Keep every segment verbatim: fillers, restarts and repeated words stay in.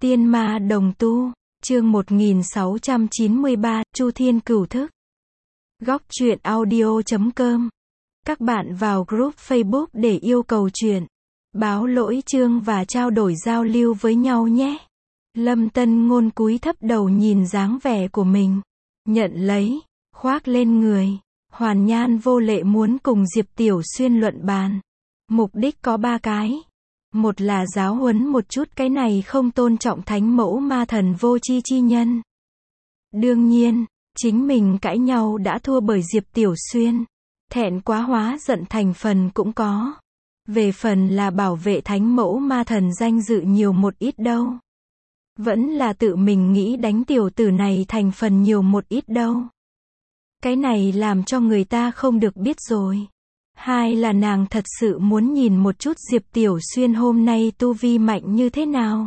Tiên ma đồng tu, chương một nghìn sáu trăm chín mươi ba, Chu Thiên Cửu Thức. Góc truyện audio chấm com. Các bạn vào group Facebook để yêu cầu truyện, báo lỗi chương và trao đổi giao lưu với nhau nhé. Lâm Tân Ngôn cúi thấp đầu nhìn dáng vẻ của mình, nhận lấy, khoác lên người. Hoàn Nhan Vô Lệ muốn cùng Diệp Tiểu Xuyên luận bàn. Mục đích có ba cái. Một là giáo huấn một chút cái này không tôn trọng thánh mẫu ma thần vô tri chi nhân. Đương nhiên, chính mình cãi nhau đã thua bởi Diệp Tiểu Xuyên. Thẹn quá hóa giận thành phần cũng có. Về phần là bảo vệ thánh mẫu ma thần danh dự nhiều một ít đâu. Vẫn là tự mình nghĩ đánh tiểu tử này thành phần nhiều một ít đâu. Cái này làm cho người ta không được biết rồi. Hai là nàng thật sự muốn nhìn một chút Diệp Tiểu Xuyên hôm nay tu vi mạnh như thế nào.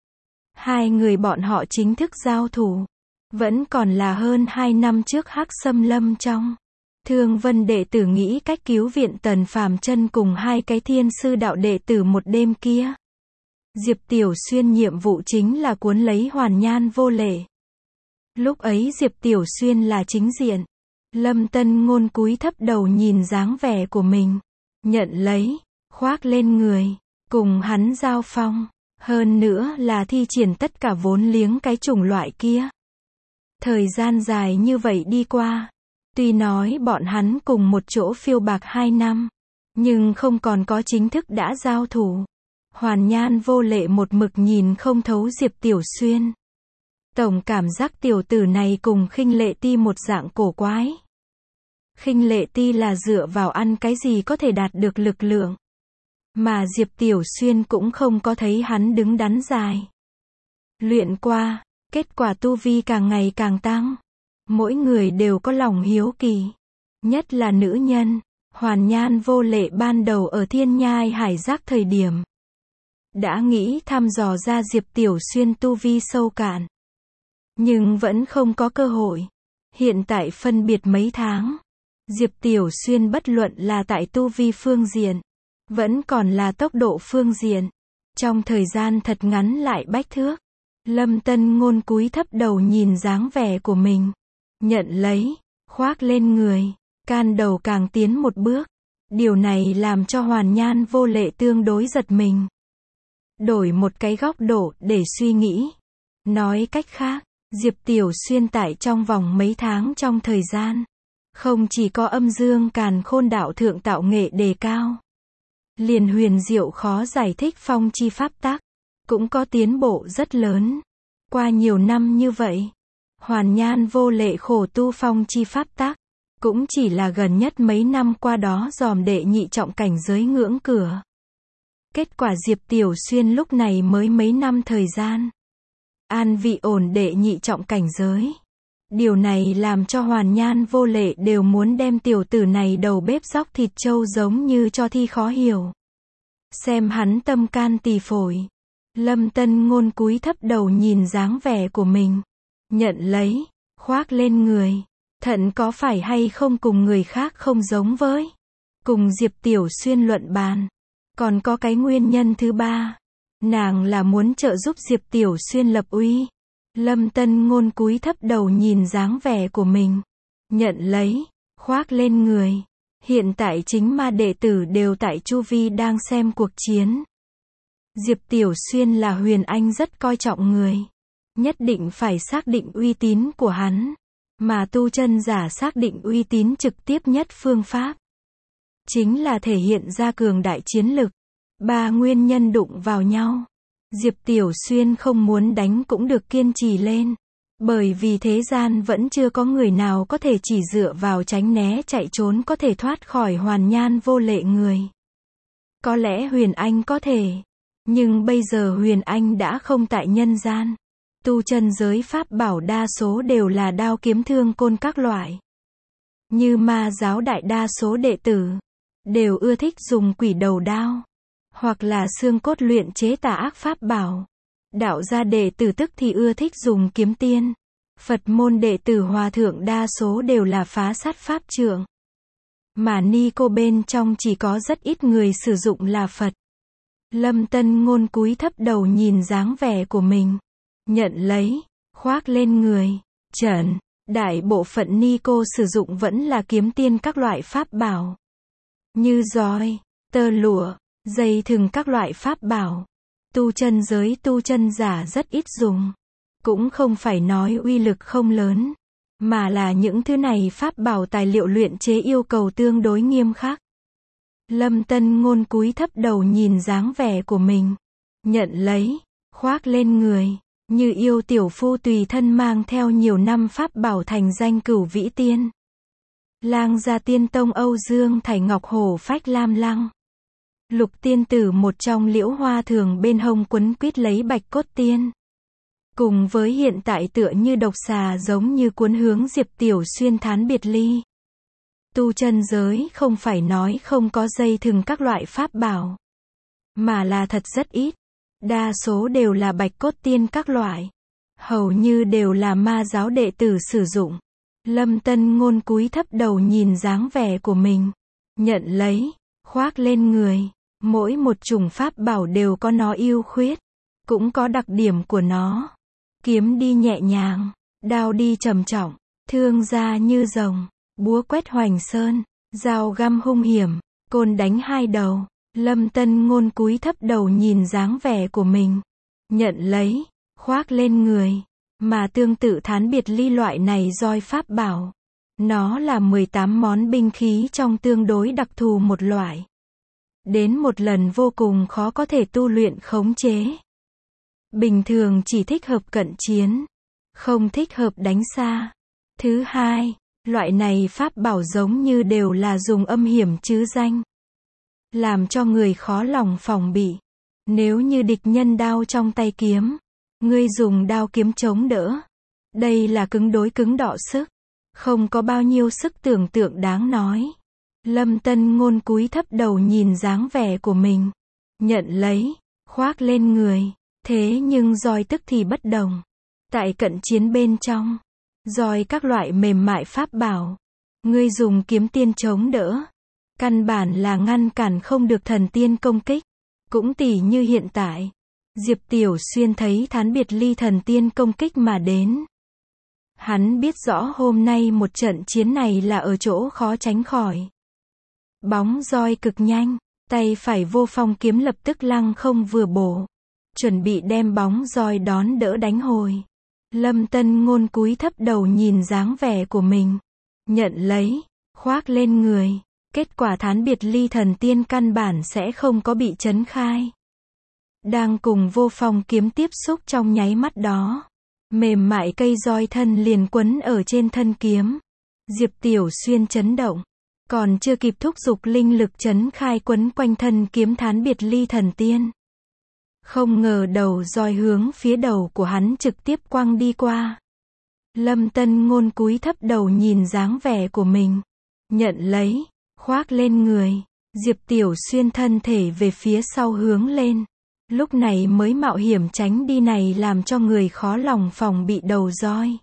Hai người bọn họ chính thức giao thủ. Vẫn còn là hơn hai năm trước Hắc Xâm Lâm trong. Thương Vân đệ tử nghĩ cách cứu viện Tần Phàm Chân cùng hai cái thiên sư đạo đệ tử một đêm kia. Diệp Tiểu Xuyên nhiệm vụ chính là cuốn lấy Hoàn Nhan Vô Lệ. Lúc ấy Diệp Tiểu Xuyên là chính diện. Lâm Tân Ngôn cúi thấp đầu nhìn dáng vẻ của mình, nhận lấy, khoác lên người, cùng hắn giao phong, hơn nữa là thi triển tất cả vốn liếng cái chủng loại kia. Thời gian dài như vậy đi qua, tuy nói bọn hắn cùng một chỗ phiêu bạc hai năm, nhưng không còn có chính thức đã giao thủ. Hoàn Nhan Vô Lệ một mực nhìn không thấu Diệp Tiểu Xuyên. Tổng cảm giác tiểu tử này cùng Khinh Lệ Ti một dạng cổ quái. Khinh Lệ Ti là dựa vào ăn cái gì có thể đạt được lực lượng. Mà Diệp Tiểu Xuyên cũng không có thấy hắn đứng đắn dài. Luyện qua, kết quả tu vi càng ngày càng tăng. Mỗi người đều có lòng hiếu kỳ. Nhất là nữ nhân. Hoàn Nhan Vô Lệ ban đầu ở Thiên Nhai Hải Giác thời điểm. Đã nghĩ thăm dò ra Diệp Tiểu Xuyên tu vi sâu cạn. Nhưng vẫn không có cơ hội. Hiện tại phân biệt mấy tháng. Diệp Tiểu Xuyên bất luận là tại tu vi phương diện, vẫn còn là tốc độ phương diện. Trong thời gian thật ngắn lại bách thước. Lâm Tân Ngôn cúi thấp đầu nhìn dáng vẻ của mình. Nhận lấy, khoác lên người, can đầu càng tiến một bước. Điều này làm cho Hoàn Nhan Vô Lệ tương đối giật mình. Đổi một cái góc độ để suy nghĩ. Nói cách khác, Diệp Tiểu Xuyên tại trong vòng mấy tháng trong thời gian. Không chỉ có âm dương càn khôn đạo thượng tạo nghệ đề cao. Liền huyền diệu khó giải thích phong chi pháp tắc. Cũng có tiến bộ rất lớn. Qua nhiều năm như vậy. Hoàn Nhan Vô Lệ khổ tu phong chi pháp tắc. Cũng chỉ là gần nhất mấy năm qua đó dòm đệ nhị trọng cảnh giới ngưỡng cửa. Kết quả Diệp Tiểu Xuyên lúc này mới mấy năm thời gian. An vị ổn đệ nhị trọng cảnh giới. Điều này làm cho Hoàn Nhan Vô Lệ đều muốn đem tiểu tử này đầu bếp róc thịt trâu giống như cho thi khó hiểu. Xem hắn tâm can tỳ phổi. Lâm Tân Ngôn cúi thấp đầu nhìn dáng vẻ của mình. Nhận lấy, khoác lên người. Thận có phải hay không cùng người khác không giống với. Cùng Diệp Tiểu Xuyên luận bàn. Còn có cái nguyên nhân thứ ba. Nàng là muốn trợ giúp Diệp Tiểu Xuyên lập uy. Lâm Tân Ngôn cúi thấp đầu nhìn dáng vẻ của mình. Nhận lấy, khoác lên người. Hiện tại chính ma đệ tử đều tại chu vi đang xem cuộc chiến. Diệp Tiểu Xuyên là Huyền Anh rất coi trọng người. Nhất định phải xác định uy tín của hắn. Mà tu chân giả xác định uy tín trực tiếp nhất phương pháp. Chính là thể hiện ra cường đại chiến lực. Ba nguyên nhân đụng vào nhau. Diệp Tiểu Xuyên không muốn đánh cũng được kiên trì lên. Bởi vì thế gian vẫn chưa có người nào có thể chỉ dựa vào tránh né chạy trốn có thể thoát khỏi Hoàn Nhan Vô Lệ người. Có lẽ Huyền Anh có thể. Nhưng bây giờ Huyền Anh đã không tại nhân gian. Tu chân giới pháp bảo đa số đều là đao kiếm thương côn các loại. Như ma giáo đại đa số đệ tử. Đều ưa thích dùng quỷ đầu đao. Hoặc là xương cốt luyện chế tà ác pháp bảo. Đạo gia đệ tử tức thì ưa thích dùng kiếm tiên. Phật môn đệ tử hòa thượng đa số đều là phá sát pháp trượng. Mà ni cô bên trong chỉ có rất ít người sử dụng là Phật. Lâm Tân Ngôn cúi thấp đầu nhìn dáng vẻ của mình. Nhận lấy, khoác lên người. Trần, đại bộ phận ni cô sử dụng vẫn là kiếm tiên các loại pháp bảo. Như roi, tơ lụa, dây thừng các loại pháp bảo. Tu chân giới tu chân giả rất ít dùng. Cũng không phải nói uy lực không lớn, mà là những thứ này pháp bảo tài liệu luyện chế yêu cầu tương đối nghiêm khắc. Lâm Tân Ngôn cúi thấp đầu nhìn dáng vẻ của mình. Nhận lấy, khoác lên người. Như yêu tiểu phu tùy thân mang theo nhiều năm pháp bảo thành danh Cửu Vĩ Tiên, Lang Gia Tiên Tông Âu Dương Thải Ngọc Hổ Phách Lam Lăng, Lục Tiên Tử một trong Liễu Hoa Thường bên hông quấn quýt lấy Bạch Cốt Tiên. Cùng với hiện tại tựa như độc xà giống như cuốn hướng Diệp Tiểu Xuyên thán biệt ly. Tu chân giới không phải nói không có dây thừng các loại pháp bảo, mà là thật rất ít. Đa số đều là Bạch Cốt Tiên các loại. Hầu như đều là ma giáo đệ tử sử dụng. Lâm Tân Ngôn cúi thấp đầu nhìn dáng vẻ của mình. Nhận lấy, khoác lên người. Mỗi một chủng pháp bảo đều có nó ưu khuyết, cũng có đặc điểm của nó. Kiếm đi nhẹ nhàng, đao đi trầm trọng, thương ra như rồng, búa quét hoành sơn, dao găm hung hiểm, côn đánh hai đầu. Lâm Tân Ngôn cúi thấp đầu nhìn dáng vẻ của mình. Nhận lấy, khoác lên người. Mà tương tự thán biệt ly loại này roi pháp bảo. Nó là mười tám món binh khí trong tương đối đặc thù một loại. Đến một lần vô cùng khó có thể tu luyện khống chế. Bình thường chỉ thích hợp cận chiến, không thích hợp đánh xa. Thứ hai, loại này pháp bảo giống như đều là dùng âm hiểm chứ danh, làm cho người khó lòng phòng bị. Nếu như địch nhân đao trong tay kiếm, ngươi dùng đao kiếm chống đỡ. Đây là cứng đối cứng đọ sức, không có bao nhiêu sức tưởng tượng đáng nói. Lâm Tân Ngôn cúi thấp đầu nhìn dáng vẻ của mình. Nhận lấy, khoác lên người. Thế nhưng roi tức thì bất đồng. Tại cận chiến bên trong, roi các loại mềm mại pháp bảo, ngươi dùng kiếm tiên chống đỡ, căn bản là ngăn cản không được thần tiên công kích. Cũng tỉ như hiện tại, Diệp Tiểu Xuyên thấy thán biệt ly thần tiên công kích mà đến. Hắn biết rõ hôm nay một trận chiến này là ở chỗ khó tránh khỏi. Bóng roi cực nhanh, tay phải vô phong kiếm lập tức lăng không vừa bổ, chuẩn bị đem bóng roi đón đỡ đánh hồi. Lâm Tân Ngôn cúi thấp đầu nhìn dáng vẻ của mình. Nhận lấy, khoác lên người. Kết quả thán biệt ly thần tiên căn bản sẽ không có bị chấn khai. Đang cùng vô phong kiếm tiếp xúc trong nháy mắt đó, mềm mại cây roi thân liền quấn ở trên thân kiếm. Diệp Tiểu Xuyên chấn động, còn chưa kịp thúc giục linh lực chấn khai quấn quanh thân kiếm thán biệt ly thần tiên. Không ngờ đầu roi hướng phía đầu của hắn trực tiếp quăng đi qua. Lâm Tân Ngôn cúi thấp đầu nhìn dáng vẻ của mình. Nhận lấy, khoác lên người. Diệp Tiểu Xuyên thân thể về phía sau hướng lên. Lúc này mới mạo hiểm tránh đi này làm cho người khó lòng phòng bị đầu roi.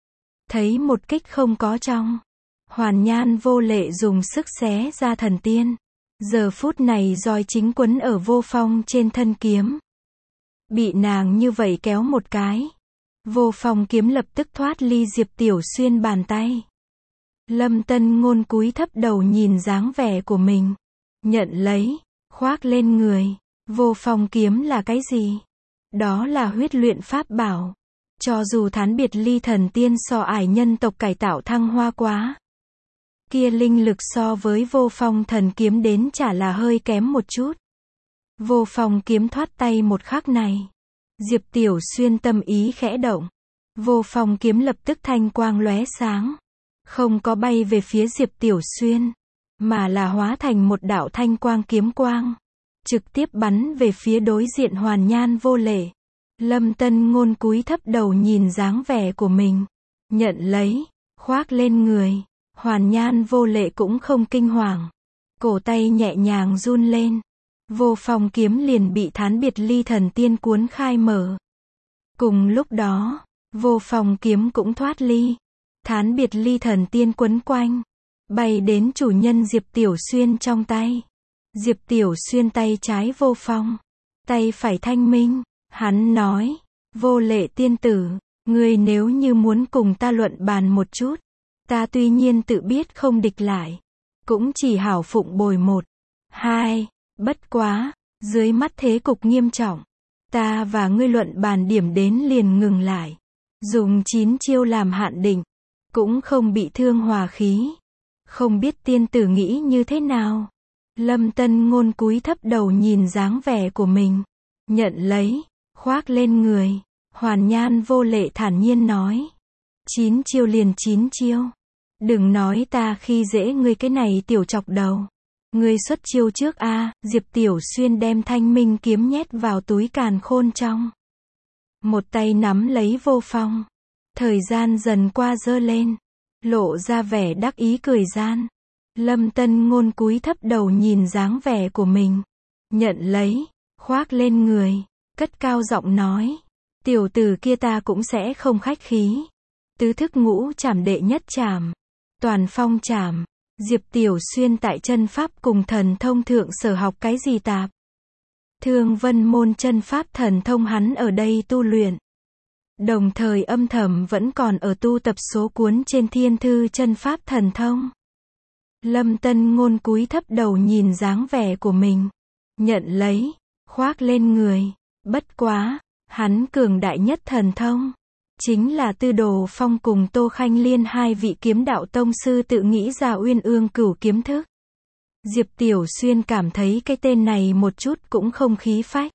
Thấy một kích không có trong. Hoàn Nhan vô lệ dùng sức xé ra thần tiên. Giờ phút này roi chính quấn ở vô phong trên thân kiếm. Bị nàng như vậy kéo một cái. Vô phong kiếm lập tức thoát ly Diệp Tiểu Xuyên bàn tay. Lâm Tân Ngôn cúi thấp đầu nhìn dáng vẻ của mình. Nhận lấy, khoác lên người. Vô phong kiếm là cái gì? Đó là huyết luyện pháp bảo. Cho dù thán biệt ly thần tiên so ải nhân tộc cải tạo thăng hoa quá, kia linh lực so với vô phong thần kiếm đến chả là hơi kém một chút. Vô phong kiếm thoát tay một khắc này, Diệp Tiểu Xuyên tâm ý khẽ động. Vô phong kiếm lập tức thanh quang lóe sáng. Không có bay về phía Diệp Tiểu Xuyên, mà là hóa thành một đạo thanh quang kiếm quang. Trực tiếp bắn về phía đối diện Hoàn Nhan vô lệ. Lâm Tân Ngôn cúi thấp đầu nhìn dáng vẻ của mình. Nhận lấy, khoác lên người. Hoàn Nhan vô lệ cũng không kinh hoàng. Cổ tay nhẹ nhàng run lên. Vô phong kiếm liền bị thán biệt ly thần tiên cuốn khai mở. Cùng lúc đó, vô phong kiếm cũng thoát ly. Thán biệt ly thần tiên quấn quanh, bay đến chủ nhân Diệp Tiểu Xuyên trong tay. Diệp Tiểu Xuyên tay trái vô phong, tay phải thanh minh, hắn nói, Vô Lệ tiên tử, ngươi nếu như muốn cùng ta luận bàn một chút, ta tuy nhiên tự biết không địch lại, cũng chỉ hảo phụng bồi một, hai, bất quá, dưới mắt thế cục nghiêm trọng, ta và ngươi luận bàn điểm đến liền ngừng lại, dùng chín chiêu làm hạn định, cũng không bị thương hòa khí, không biết tiên tử nghĩ như thế nào. Lâm Tân Ngôn cúi thấp đầu nhìn dáng vẻ của mình, nhận lấy, khoác lên người, Hoàn Nhan Vô Lệ thản nhiên nói, chín chiêu liền chín chiêu, đừng nói ta khi dễ ngươi cái này tiểu chọc đầu, ngươi xuất chiêu trước a. Diệp Tiểu Xuyên đem Thanh Minh kiếm nhét vào túi càn khôn trong, một tay nắm lấy Vô Phong, thời gian dần qua dơ lên, lộ ra vẻ đắc ý cười gian. Lâm Tân Ngôn cúi thấp đầu nhìn dáng vẻ của mình, nhận lấy, khoác lên người, cất cao giọng nói, tiểu tử kia ta cũng sẽ không khách khí. Tứ thức ngũ trảm đệ nhất trảm, toàn phong trảm. Diệp Tiểu Xuyên tại chân pháp cùng thần thông thượng sở học cái gì tạp? Thương Vân môn chân pháp thần thông hắn ở đây tu luyện, đồng thời âm thầm vẫn còn ở tu tập số cuốn trên thiên thư chân pháp thần thông. Lâm Tân Ngôn cúi thấp đầu nhìn dáng vẻ của mình, nhận lấy, khoác lên người, bất quá, hắn cường đại nhất thần thông, chính là Tư Đồ Phong cùng Tô Khanh Liên hai vị kiếm đạo tông sư tự nghĩ ra Uyên Ương Cửu kiếm thức. Diệp Tiểu Xuyên cảm thấy cái tên này một chút cũng không khí phách.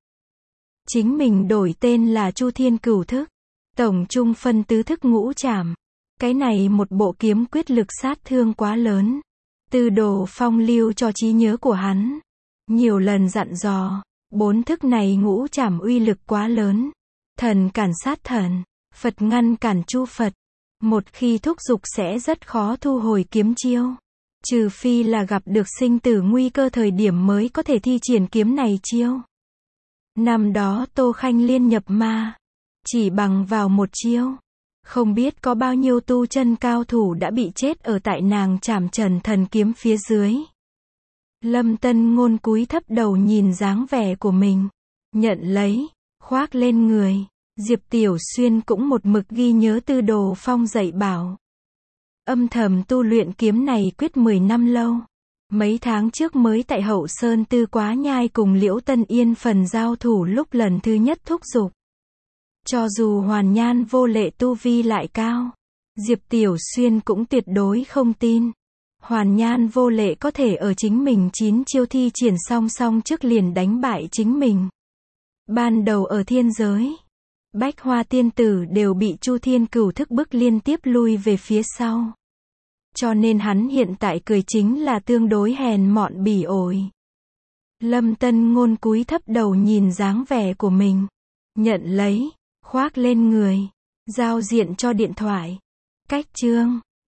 Chính mình đổi tên là Chu Thiên Cửu thức, tổng chung phân tứ thức ngũ trảm. Cái này một bộ kiếm quyết lực sát thương quá lớn. Tư Đồ Phong lưu cho trí nhớ của hắn, nhiều lần dặn dò, bốn thức này ngũ trảm uy lực quá lớn. Thần cản sát thần, Phật ngăn cản chu Phật. Một khi thúc giục sẽ rất khó thu hồi kiếm chiêu. Trừ phi là gặp được sinh tử nguy cơ thời điểm mới có thể thi triển kiếm này chiêu. Năm đó Tô Khanh Liên nhập ma, chỉ bằng vào một chiêu, không biết có bao nhiêu tu chân cao thủ đã bị chết ở tại nàng Trảm Trần thần kiếm phía dưới. Lâm Tân Ngôn cúi thấp đầu nhìn dáng vẻ của mình, nhận lấy, khoác lên người. Diệp Tiểu Xuyên cũng một mực ghi nhớ Tư Đồ Phong dạy bảo. Âm thầm tu luyện kiếm này quyết mười năm lâu. Mấy tháng trước mới tại Hậu Sơn Tư Quá Nhai cùng Liễu Tân Yên phần giao thủ lúc lần thứ nhất thúc giục. Cho dù Hoàn Nhan Vô Lệ tu vi lại cao, Diệp Tiểu Xuyên cũng tuyệt đối không tin Hoàn Nhan Vô Lệ có thể ở chính mình chín chiêu thi triển song song trước liền đánh bại chính mình. Ban đầu ở thiên giới, Bách Hoa tiên tử đều bị Chu Thiên Cửu thức bức liên tiếp lui về phía sau. Cho nên hắn hiện tại cười chính là tương đối hèn mọn bỉ ổi. Lâm Tân Ngôn cúi thấp đầu nhìn dáng vẻ của mình, nhận lấy, khoác lên người, giao diện cho điện thoại. Cách chương